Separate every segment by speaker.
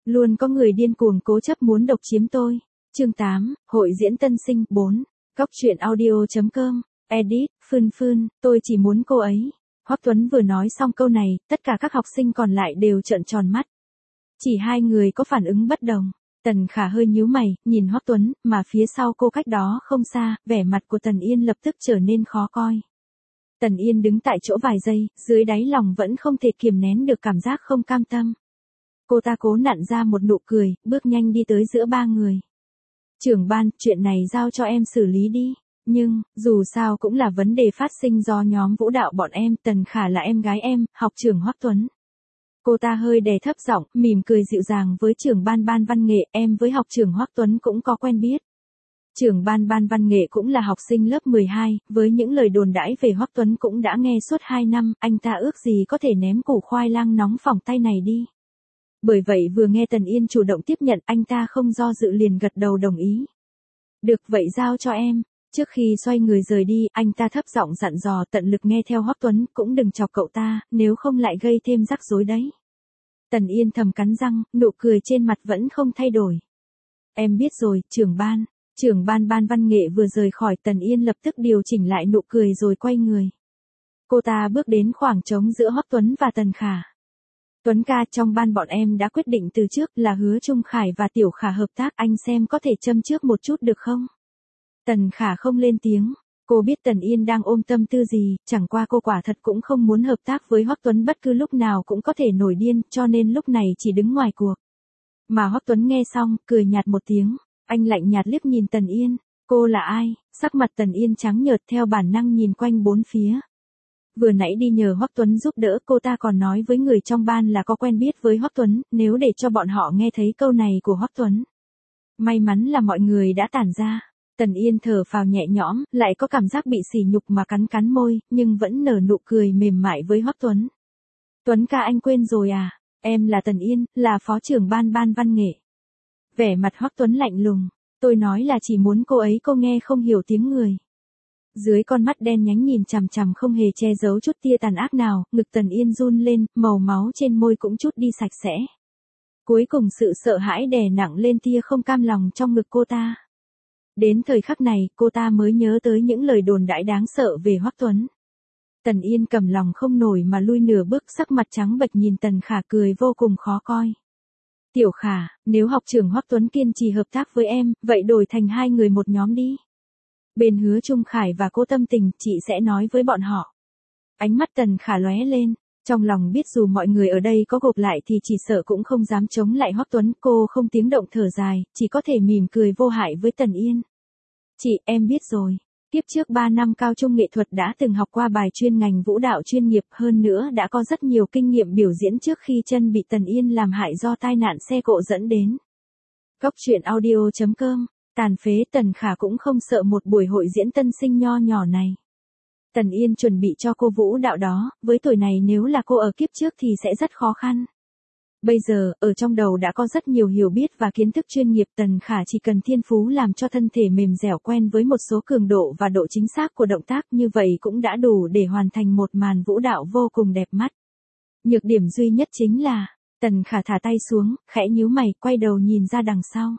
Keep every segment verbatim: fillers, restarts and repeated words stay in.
Speaker 1: Luôn có người điên cuồng cố chấp muốn độc chiếm tôi. Chương tám, hội diễn tân sinh, bốn. Góc truyện audio.com, edit, Phương Phương, tôi chỉ muốn cô ấy. Hoắc Tuấn vừa nói xong câu này, tất cả các học sinh còn lại đều trợn tròn mắt. Chỉ hai người có phản ứng bất đồng. Tần Khả hơi nhíu mày, nhìn Hoắc Tuấn, mà phía sau cô cách đó không xa, vẻ mặt của Tần Yên lập tức trở nên khó coi. Tần Yên đứng tại chỗ vài giây, dưới đáy lòng vẫn không thể kiềm nén được cảm giác không cam tâm. Cô ta cố nặn ra một nụ cười, bước nhanh đi tới giữa ba người. Trưởng ban, chuyện này giao cho em xử lý đi. Nhưng, dù sao cũng là vấn đề phát sinh do nhóm vũ đạo bọn em, Tần Khả là em gái em, học trưởng Hoắc Tuấn. Cô ta hơi đè thấp giọng, mỉm cười dịu dàng với trưởng ban ban văn nghệ, em với học trưởng Hoắc Tuấn cũng có quen biết. Trưởng ban ban văn nghệ cũng là học sinh lớp mười hai, với những lời đồn đãi về Hoắc Tuấn cũng đã nghe suốt hai năm, anh ta ước gì có thể ném củ khoai lang nóng phỏng tay này đi. Bởi vậy vừa nghe Tần Yên chủ động tiếp nhận, anh ta không do dự liền gật đầu đồng ý. Được, vậy giao cho em. Trước khi xoay người rời đi, anh ta thấp giọng dặn dò, tận lực nghe theo Hoắc Tuấn, cũng đừng chọc cậu ta, nếu không lại gây thêm rắc rối đấy. Tần Yên thầm cắn răng, nụ cười trên mặt vẫn không thay đổi. Em biết rồi, trưởng ban. Trưởng ban ban văn nghệ vừa rời khỏi, Tần Yên lập tức điều chỉnh lại nụ cười rồi quay người. Cô ta bước đến khoảng trống giữa Hoắc Tuấn và Tần Khả. Tuấn ca, trong ban bọn em đã quyết định từ trước là hứa Trung Khải và Tiểu Khả hợp tác, anh xem có thể châm trước một chút được không? Tần Khả không lên tiếng, cô biết Tần Yên đang ôm tâm tư gì, chẳng qua cô quả thật cũng không muốn hợp tác với Hoắc Tuấn, bất cứ lúc nào cũng có thể nổi điên, cho nên lúc này chỉ đứng ngoài cuộc. Mà Hoắc Tuấn nghe xong, cười nhạt một tiếng, anh lạnh nhạt liếc nhìn Tần Yên, cô là ai? Sắc mặt Tần Yên trắng nhợt, theo bản năng nhìn quanh bốn phía. Vừa nãy đi nhờ Hoắc Tuấn giúp đỡ, cô ta còn nói với người trong ban là có quen biết với Hoắc Tuấn, nếu để cho bọn họ nghe thấy câu này của Hoắc Tuấn. May mắn là mọi người đã tản ra. Tần Yên thở phào nhẹ nhõm, lại có cảm giác bị sỉ nhục mà cắn cắn môi, nhưng vẫn nở nụ cười mềm mại với Hoắc Tuấn. Tuấn ca, anh quên rồi à? Em là Tần Yên, là phó trưởng ban ban văn nghệ. Vẻ mặt Hoắc Tuấn lạnh lùng, tôi nói là chỉ muốn cô ấy, cô nghe không hiểu tiếng người. Dưới con mắt đen nhánh nhìn chằm chằm không hề che giấu chút tia tàn ác nào, ngực Tần Yên run lên, màu máu trên môi cũng chút đi sạch sẽ. Cuối cùng sự sợ hãi đè nặng lên tia không cam lòng trong ngực cô ta. Đến thời khắc này, cô ta mới nhớ tới những lời đồn đãi đáng sợ về Hoắc Tuấn. Tần Yên cầm lòng không nổi mà lui nửa bước, sắc mặt trắng bệch nhìn Tần Khả cười vô cùng khó coi. Tiểu Khả, nếu học trưởng Hoắc Tuấn kiên trì hợp tác với em, vậy đổi thành hai người một nhóm đi. Bên hứa Trung Khải và cô Tâm Tình, chị sẽ nói với bọn họ. Ánh mắt Tần Khả lóe lên, trong lòng biết dù mọi người ở đây có gộp lại thì chỉ sợ cũng không dám chống lại Hoắc Tuấn, cô không tiếng động thở dài, chỉ có thể mỉm cười vô hại với Tần Yên. Chị, em biết rồi. Tiếp trước ba năm cao trung nghệ thuật đã từng học qua bài chuyên ngành vũ đạo chuyên nghiệp, hơn nữa đã có rất nhiều kinh nghiệm biểu diễn trước khi chân bị Tần Yên làm hại do tai nạn xe cộ dẫn đến. Góc truyện audio.com, tàn phế. Tần Khả cũng không sợ một buổi hội diễn tân sinh nho nhỏ này. Tần Yên chuẩn bị cho cô vũ đạo đó, với tuổi này nếu là cô ở kiếp trước thì sẽ rất khó khăn. Bây giờ, ở trong đầu đã có rất nhiều hiểu biết và kiến thức chuyên nghiệp, Tần Khả chỉ cần thiên phú làm cho thân thể mềm dẻo quen với một số cường độ và độ chính xác của động tác, như vậy cũng đã đủ để hoàn thành một màn vũ đạo vô cùng đẹp mắt. Nhược điểm duy nhất chính là, Tần Khả thả tay xuống, khẽ nhíu mày, quay đầu nhìn ra đằng sau.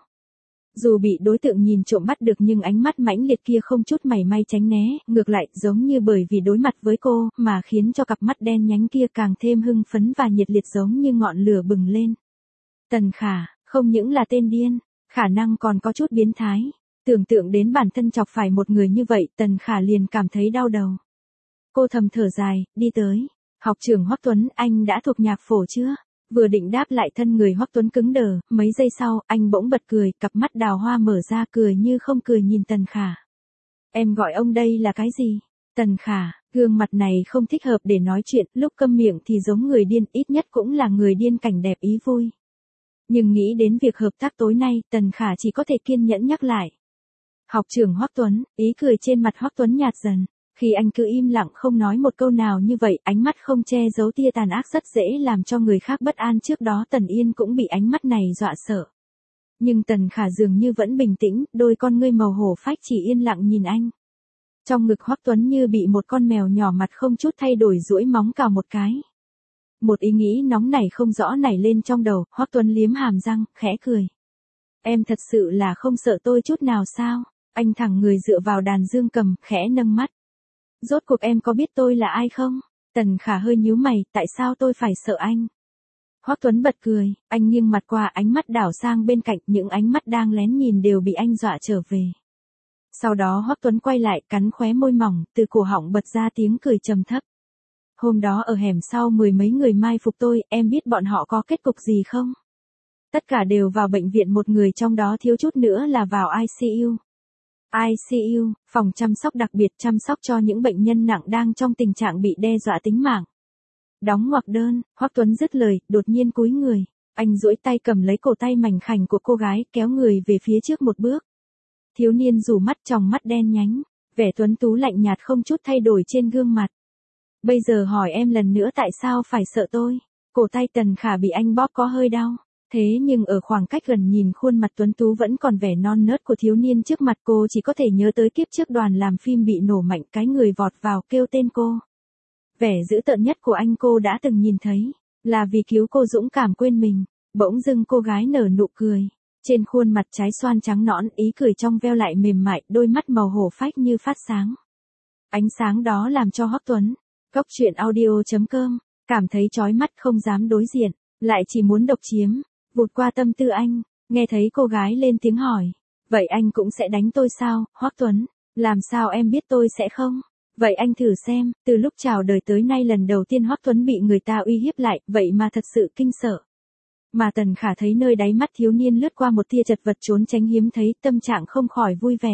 Speaker 1: Dù bị đối tượng nhìn trộm bắt được nhưng ánh mắt mãnh liệt kia không chút mảy may tránh né, ngược lại giống như bởi vì đối mặt với cô mà khiến cho cặp mắt đen nhánh kia càng thêm hưng phấn và nhiệt liệt giống như ngọn lửa bừng lên. Tần Khả, không những là tên điên, khả năng còn có chút biến thái. Tưởng tượng đến bản thân chọc phải một người như vậy, Tần Khả liền cảm thấy đau đầu. Cô thầm thở dài, đi tới. Học trưởng Hoắc Tuấn, anh đã thuộc nhạc phổ chưa? Vừa định đáp lại, thân người Hoắc Tuấn cứng đờ, mấy giây sau, anh bỗng bật cười, cặp mắt đào hoa mở ra, cười như không cười nhìn Tần Khả. Em gọi ông đây là cái gì? Tần Khả, gương mặt này không thích hợp để nói chuyện, lúc câm miệng thì giống người điên, ít nhất cũng là người điên cảnh đẹp ý vui. Nhưng nghĩ đến việc hợp tác tối nay, Tần Khả chỉ có thể kiên nhẫn nhắc lại. Học trưởng Hoắc Tuấn, ý cười trên mặt Hoắc Tuấn nhạt dần. Khi anh cứ im lặng không nói một câu nào như vậy, ánh mắt không che giấu tia tàn ác rất dễ làm cho người khác bất an. Trước đó Tần Yên cũng bị ánh mắt này dọa sợ. Nhưng Tần Khả dường như vẫn bình tĩnh, đôi con ngươi màu hổ phách chỉ yên lặng nhìn anh. Trong ngực Hoắc Tuấn như bị một con mèo nhỏ mặt không chút thay đổi duỗi móng cào một cái. Một ý nghĩ nóng nảy không rõ nảy lên trong đầu, Hoắc Tuấn liếm hàm răng, khẽ cười. Em thật sự là không sợ tôi chút nào sao? Anh thẳng người dựa vào đàn dương cầm, khẽ nâng mắt. Rốt cuộc em có biết tôi là ai không? Tần Khả hơi nhíu mày, tại sao tôi phải sợ anh? Hoắc Tuấn bật cười, anh nghiêng mặt qua, ánh mắt đảo sang bên cạnh, những ánh mắt đang lén nhìn đều bị anh dọa trở về. Sau đó Hoắc Tuấn quay lại, cắn khóe môi mỏng, từ cổ họng bật ra tiếng cười trầm thấp. Hôm đó ở hẻm sau mười mấy người mai phục tôi, em biết bọn họ có kết cục gì không? Tất cả đều vào bệnh viện, một người trong đó thiếu chút nữa là vào i xê u. i xê u, phòng chăm sóc đặc biệt chăm sóc cho những bệnh nhân nặng đang trong tình trạng bị đe dọa tính mạng. Đóng ngoặc đơn, Hoắc Tuấn dứt lời, đột nhiên cúi người. Anh duỗi tay cầm lấy cổ tay mảnh khảnh của cô gái, kéo người về phía trước một bước. Thiếu niên rủ mắt, tròng mắt đen nhánh, vẻ tuấn tú lạnh nhạt không chút thay đổi trên gương mặt. Bây giờ hỏi em lần nữa tại sao phải sợ tôi? Cổ tay Tần Khả bị anh bóp có hơi đau. Thế nhưng ở khoảng cách gần nhìn khuôn mặt tuấn tú vẫn còn vẻ non nớt của thiếu niên trước mặt, cô chỉ có thể nhớ tới kiếp trước đoàn làm phim bị nổ mạnh, cái người vọt vào kêu tên cô. Vẻ dữ tợn nhất của anh cô đã từng nhìn thấy, là vì cứu cô dũng cảm quên mình. Bỗng dưng cô gái nở nụ cười. Trên khuôn mặt trái xoan trắng nõn, ý cười trong veo lại mềm mại, đôi mắt màu hổ phách như phát sáng. Ánh sáng đó làm cho Hoắc Tuấn, Cốc truyện audio chấm com, cảm thấy chói mắt, không dám đối diện, lại chỉ muốn độc chiếm. Vụt qua tâm tư anh, nghe thấy cô gái lên tiếng hỏi. Vậy anh cũng sẽ đánh tôi sao, Hoắc Tuấn? Làm sao em biết tôi sẽ không? Vậy anh thử xem, từ lúc chào đời tới nay lần đầu tiên Hoắc Tuấn bị người ta uy hiếp lại, vậy mà thật sự kinh sợ. Mà Tần Khả thấy nơi đáy mắt thiếu niên lướt qua một tia chật vật trốn tránh hiếm thấy, tâm trạng không khỏi vui vẻ.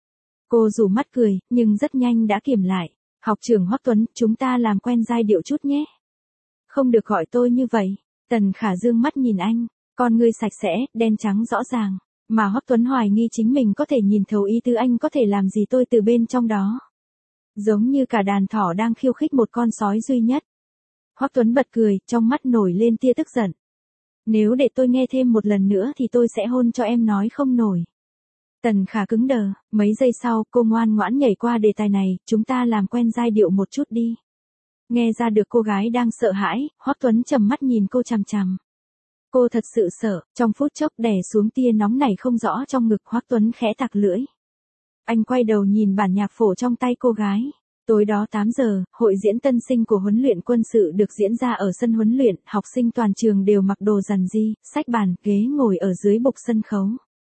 Speaker 1: Cô rủ mắt cười, nhưng rất nhanh đã kiềm lại. Học trưởng Hoắc Tuấn, chúng ta làm quen giai điệu chút nhé. Không được gọi tôi như vậy. Tần Khả dương mắt nhìn anh, con ngươi sạch sẽ, đen trắng rõ ràng. Mà Hoắc Tuấn hoài nghi chính mình có thể nhìn thấu ý tứ anh có thể làm gì tôi từ bên trong đó. Giống như cả đàn thỏ đang khiêu khích một con sói duy nhất. Hoắc Tuấn bật cười, trong mắt nổi lên tia tức giận. Nếu để tôi nghe thêm một lần nữa thì tôi sẽ hôn cho em nói không nổi. Tần Khả cứng đờ, mấy giây sau cô ngoan ngoãn nhảy qua đề tài này, chúng ta làm quen giai điệu một chút đi. Nghe ra được cô gái đang sợ hãi, Hoắc Tuấn trầm mắt nhìn cô chằm chằm. Cô thật sự sợ, trong phút chốc đè xuống tia nóng này không rõ trong ngực, Hoắc Tuấn khẽ tặc lưỡi. Anh quay đầu nhìn bản nhạc phổ trong tay cô gái. Tối đó tám giờ, hội diễn tân sinh của huấn luyện quân sự được diễn ra ở sân huấn luyện, học sinh toàn trường đều mặc đồ rằn ri, xách bàn, ghế ngồi ở dưới bục sân khấu.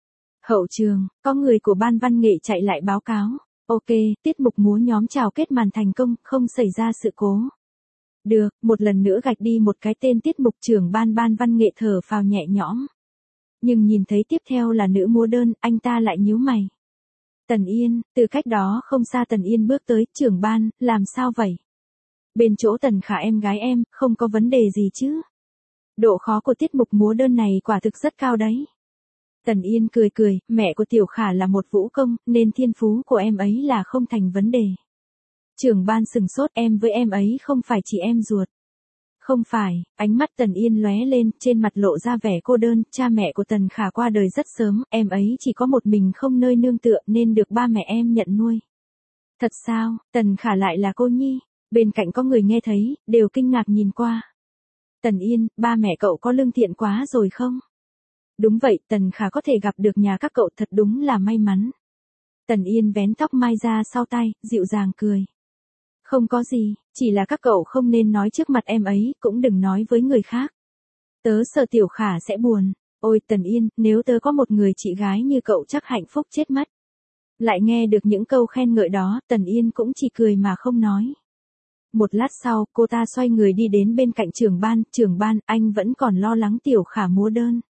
Speaker 1: Hậu trường, có người của ban văn nghệ chạy lại báo cáo. Ok, tiết mục múa nhóm chào kết màn thành công, không xảy ra sự cố. Được, một lần nữa gạch đi một cái tên tiết mục trưởng ban ban văn nghệ thở phào nhẹ nhõm. Nhưng nhìn thấy tiếp theo là nữ múa đơn, anh ta lại nhíu mày. Tần Yên, từ cách đó không xa Tần Yên bước tới, trưởng ban, làm sao vậy? Bên chỗ Tần Khả em gái em, không có vấn đề gì chứ? Độ khó của tiết mục múa đơn này quả thực rất cao đấy. Tần Yên cười cười, mẹ của Tiểu Khả là một vũ công, nên thiên phú của em ấy là không thành vấn đề. Trưởng ban sừng sốt, em với em ấy không phải chị em ruột. Không phải, ánh mắt Tần Yên lóe lên, trên mặt lộ ra vẻ cô đơn, cha mẹ của Tần Khả qua đời rất sớm, em ấy chỉ có một mình không nơi nương tựa nên được ba mẹ em nhận nuôi. Thật sao, Tần Khả lại là cô nhi, bên cạnh có người nghe thấy, đều kinh ngạc nhìn qua. Tần Yên, ba mẹ cậu có lương thiện quá rồi không? Đúng vậy, Tần Khả có thể gặp được nhà các cậu thật đúng là may mắn. Tần Yên vén tóc mai ra sau tay, dịu dàng cười. Không có gì, chỉ là các cậu không nên nói trước mặt em ấy, cũng đừng nói với người khác. Tớ sợ Tiểu Khả sẽ buồn. Ôi Tần Yên, nếu tớ có một người chị gái như cậu chắc hạnh phúc chết mất. Lại nghe được những câu khen ngợi đó, Tần Yên cũng chỉ cười mà không nói. Một lát sau, cô ta xoay người đi đến bên cạnh trưởng ban, trưởng ban, anh vẫn còn lo lắng Tiểu Khả múa đơn.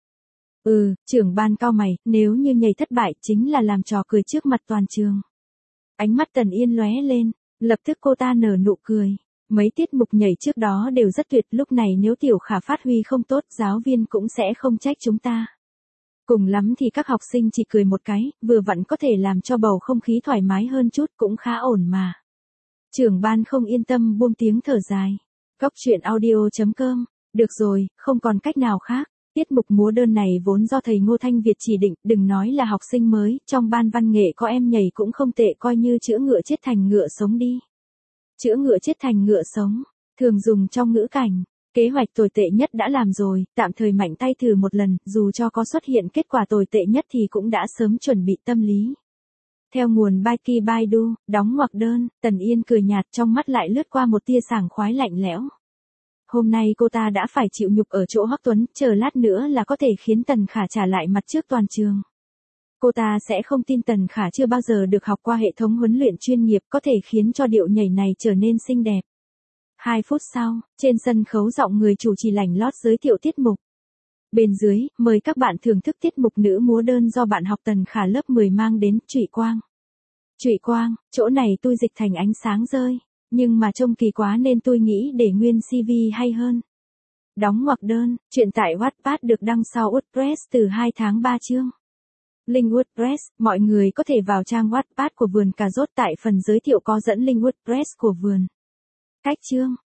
Speaker 1: Ừ, trưởng ban cau mày, nếu như nhảy thất bại chính là làm trò cười trước mặt toàn trường. Ánh mắt Tần Yên lóe lên, lập tức cô ta nở nụ cười. Mấy tiết mục nhảy trước đó đều rất tuyệt, lúc này nếu Tiểu Khả phát huy không tốt, giáo viên cũng sẽ không trách chúng ta. Cùng lắm thì các học sinh chỉ cười một cái, vừa vặn có thể làm cho bầu không khí thoải mái hơn chút, cũng khá ổn mà. Trưởng ban không yên tâm buông tiếng thở dài. Cốc truyện audio chấm com, được rồi, không còn cách nào khác. Tiết mục múa đơn này vốn do thầy Ngô Thanh Việt chỉ định, đừng nói là học sinh mới, trong ban văn nghệ có em nhảy cũng không tệ, coi như chữa ngựa chết thành ngựa sống đi. Chữa ngựa chết thành ngựa sống, thường dùng trong ngữ cảnh, Kế hoạch tồi tệ nhất đã làm rồi, tạm thời mạnh tay thử một lần, dù cho có xuất hiện kết quả tồi tệ nhất thì cũng đã sớm chuẩn bị tâm lý. Theo nguồn Baiki Baidu, đóng ngoặc đơn, Tần Yên cười nhạt, trong mắt lại lướt qua một tia sảng khoái lạnh lẽo. Hôm nay cô ta đã phải chịu nhục ở chỗ Hoắc Tuấn, chờ lát nữa là có thể khiến Tần Khả trả lại mặt trước toàn trường. Cô ta sẽ không tin Tần Khả chưa bao giờ được học qua hệ thống huấn luyện chuyên nghiệp có thể khiến cho điệu nhảy này trở nên xinh đẹp. Hai phút sau, trên sân khấu giọng người chủ trì lảnh lót giới thiệu tiết mục. Bên dưới, mời các bạn thưởng thức tiết mục nữ múa đơn do bạn học Tần Khả lớp mười mang đến, Trụy Quang. Trụy Quang, chỗ này tôi dịch thành ánh sáng rơi, nhưng mà trông kỳ quá nên tôi nghĩ để nguyên xê vê hay hơn. Đóng ngoặc đơn, chuyện tại Wattpad được đăng sau WordPress từ hai tháng ba chương. Link WordPress, mọi người có thể vào trang Wattpad của vườn cà rốt tại phần giới thiệu có dẫn link WordPress của vườn. Cách chương.